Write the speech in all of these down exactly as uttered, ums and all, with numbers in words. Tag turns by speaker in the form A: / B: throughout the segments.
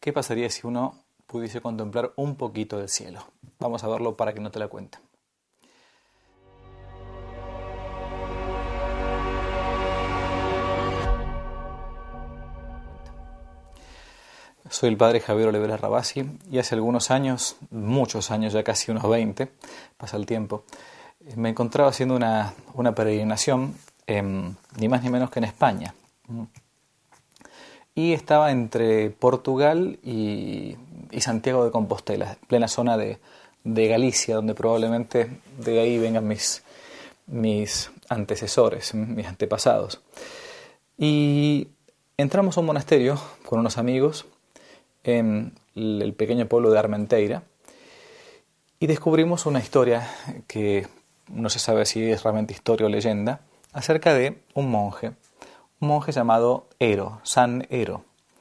A: ¿Qué pasaría si uno pudiese contemplar un poquito del cielo? Vamos a verlo para que no te la cuente. Soy el padre Javier Olivera Rabasi y hace algunos años, muchos años, ya casi unos veinte, pasa el tiempo, me encontraba haciendo una, una peregrinación, eh, ni más ni menos que en España. Y estaba entre Portugal y, y Santiago de Compostela, plena zona de, de Galicia, donde probablemente de ahí vengan mis, mis antecesores, mis antepasados. Y entramos a un monasterio con unos amigos en el pequeño pueblo de Armenteira y descubrimos una historia que no se sabe si es realmente historia o leyenda, acerca de un monje, un monje llamado Ero, San Ero.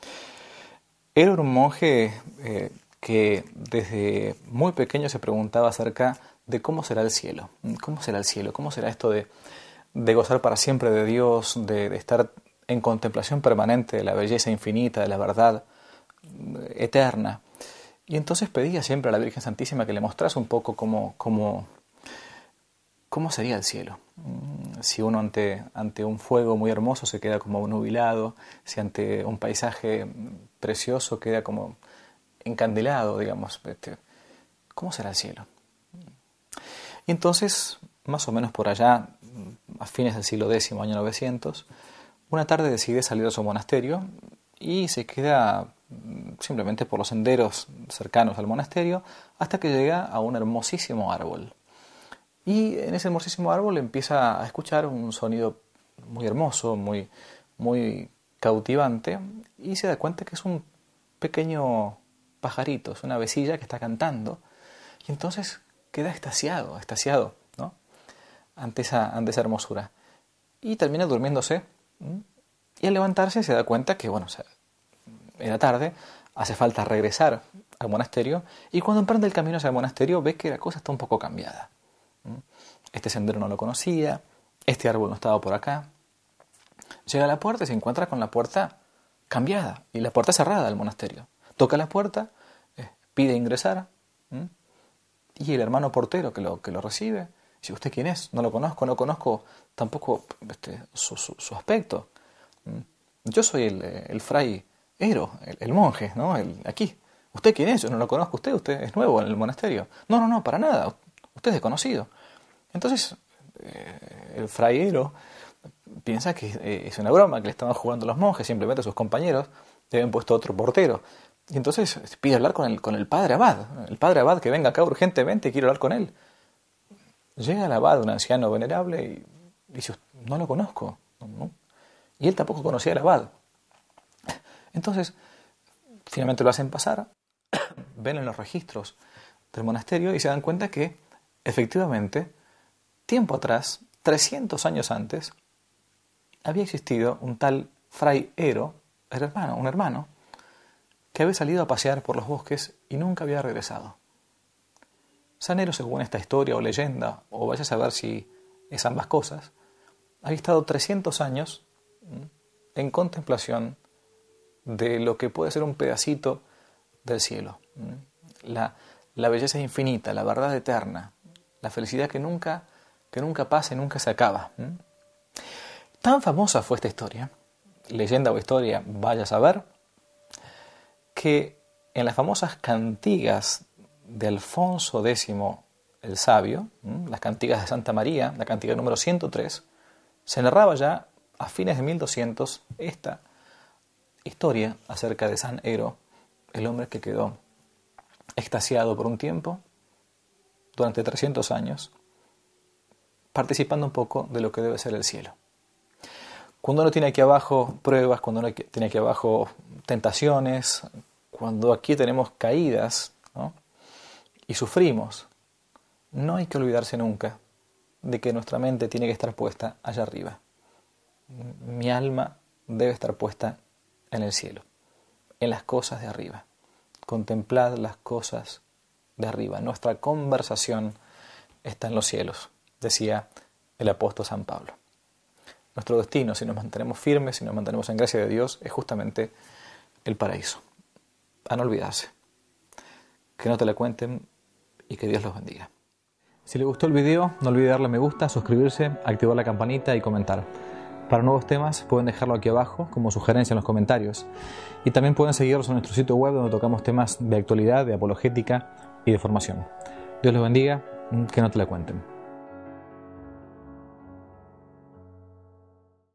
A: Ero era un monje eh, que desde muy pequeño se preguntaba acerca de cómo será el cielo, cómo será el cielo, cómo será esto de, de gozar para siempre de Dios, de, de estar en contemplación permanente de la belleza infinita, de la verdad eterna. Y entonces pedía siempre a la Virgen Santísima que le mostrase un poco cómo, cómo, cómo sería el cielo. Si uno ante, ante un fuego muy hermoso se queda como nubilado, si ante un paisaje precioso queda como encandilado, digamos, este, ¿cómo será el cielo? Y entonces, más o menos por allá, a fines del siglo décimo, año novecientos, una tarde decide salir a su monasterio y se queda simplemente por los senderos cercanos al monasterio hasta que llega a un hermosísimo árbol. Y en ese hermosísimo árbol empieza a escuchar un sonido muy hermoso, muy, muy cautivante, y se da cuenta que es un pequeño pajarito, es una avecilla que está cantando, y entonces queda extasiado, extasiado, ¿no? ante, esa, ante esa hermosura. Y termina durmiéndose, ¿sí? Y al levantarse se da cuenta que, bueno, o sea, era tarde, hace falta regresar al monasterio, y cuando emprende el camino hacia el monasterio ve que la cosa está un poco cambiada. Este sendero no lo conocía, este árbol no estaba por acá. Llega a la puerta y se encuentra con la puerta cambiada y la puerta cerrada del monasterio. Toca la puerta, eh, pide ingresar, ¿m? Y el hermano portero que lo, que lo recibe dice: ¿usted quién es? No lo conozco, no conozco tampoco este, su, su, su aspecto. ¿m? Yo soy el, el fray Ero, el, el monje, ¿no? El, aquí. ¿Usted quién es? Yo no lo conozco. ¿Usted? Usted es nuevo en el monasterio. No, no, no, para nada. Usted es desconocido. Entonces, eh, el fray Ero piensa que eh, es una broma, que le estaban jugando los monjes, simplemente sus compañeros le habían puesto otro portero. Y entonces pide hablar con el, con el padre abad. El padre abad que venga acá urgentemente, quiero hablar con él. Llega el abad, un anciano venerable, y dice: no lo conozco. ¿No? Y él tampoco conocía al abad. Entonces, finalmente lo hacen pasar, ven en los registros del monasterio y se dan cuenta que, efectivamente, tiempo atrás, trescientos años antes, había existido un tal fray Ero, hermano, un hermano, que había salido a pasear por los bosques y nunca había regresado. San Ero, según esta historia o leyenda, o vaya a saber si es ambas cosas, había estado trescientos años en contemplación de lo que puede ser un pedacito del cielo. La, la belleza infinita, la verdad eterna, la felicidad que nunca, que nunca pasa y nunca se acaba. Tan famosa fue esta historia, leyenda o historia, vaya a saber, que en las famosas cantigas de Alfonso X el Sabio, las cantigas de Santa María, la cantiga número ciento tres, se narraba ya a fines de mil doscientos esta historia acerca de San Ero, el hombre que quedó extasiado por un tiempo, durante trescientos años, participando un poco de lo que debe ser el cielo. Cuando uno tiene aquí abajo pruebas, cuando uno tiene aquí abajo tentaciones, cuando aquí tenemos caídas, ¿no? Y sufrimos, no hay que olvidarse nunca de que nuestra mente tiene que estar puesta allá arriba. Mi alma debe estar puesta en el cielo, en las cosas de arriba. Contemplad las cosas de arriba. Nuestra conversación está en los cielos, decía el apóstol San Pablo. Nuestro destino, si nos mantenemos firmes, si nos mantenemos en gracia de Dios, es justamente el paraíso. a no olvidarse. Que no te la cuenten y que Dios los bendiga. Si les gustó el video, no olviden darle me gusta, suscribirse, activar la campanita y comentar. Para nuevos temas pueden dejarlo aquí abajo como sugerencia en los comentarios. Y también pueden seguirnos en nuestro sitio web donde tocamos temas de actualidad, de apologética y de formación. Dios los bendiga, que no te la cuenten.